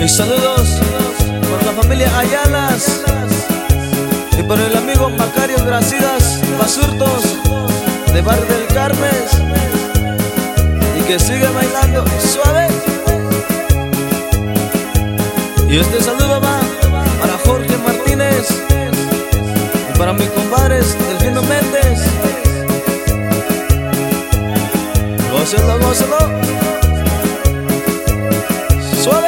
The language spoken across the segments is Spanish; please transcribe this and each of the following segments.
Y saludos por la familia Ayalas y por el amigo Macario Gracidas Basurtos de Barrio del Carmen, y que sigue bailando suave. Y este saludo va para Jorge Martínez y para mis compadres Delfino Méndez. Gózalo, gózalo, suave.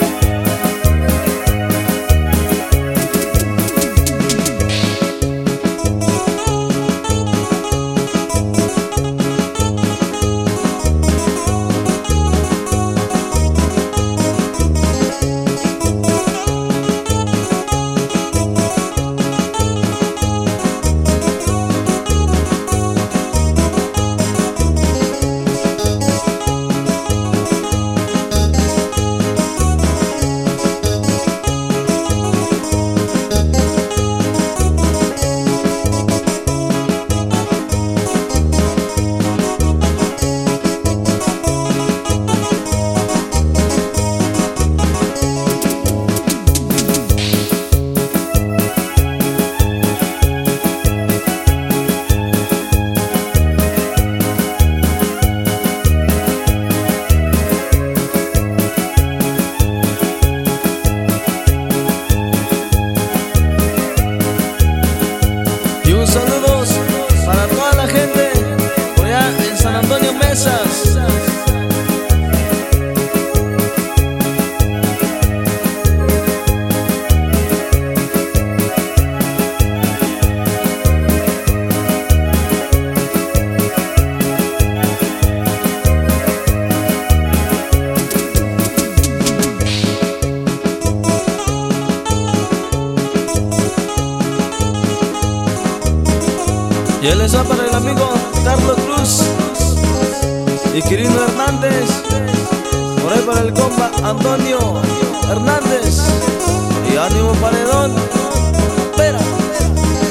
Y un saludo para toda la gente por allá en San Antonio Mesas. Y él les va para el amigo Carlos Cruz y Quirino Hernández, por ahí para el compa Antonio Hernández y Ánimo Paredón. Espera.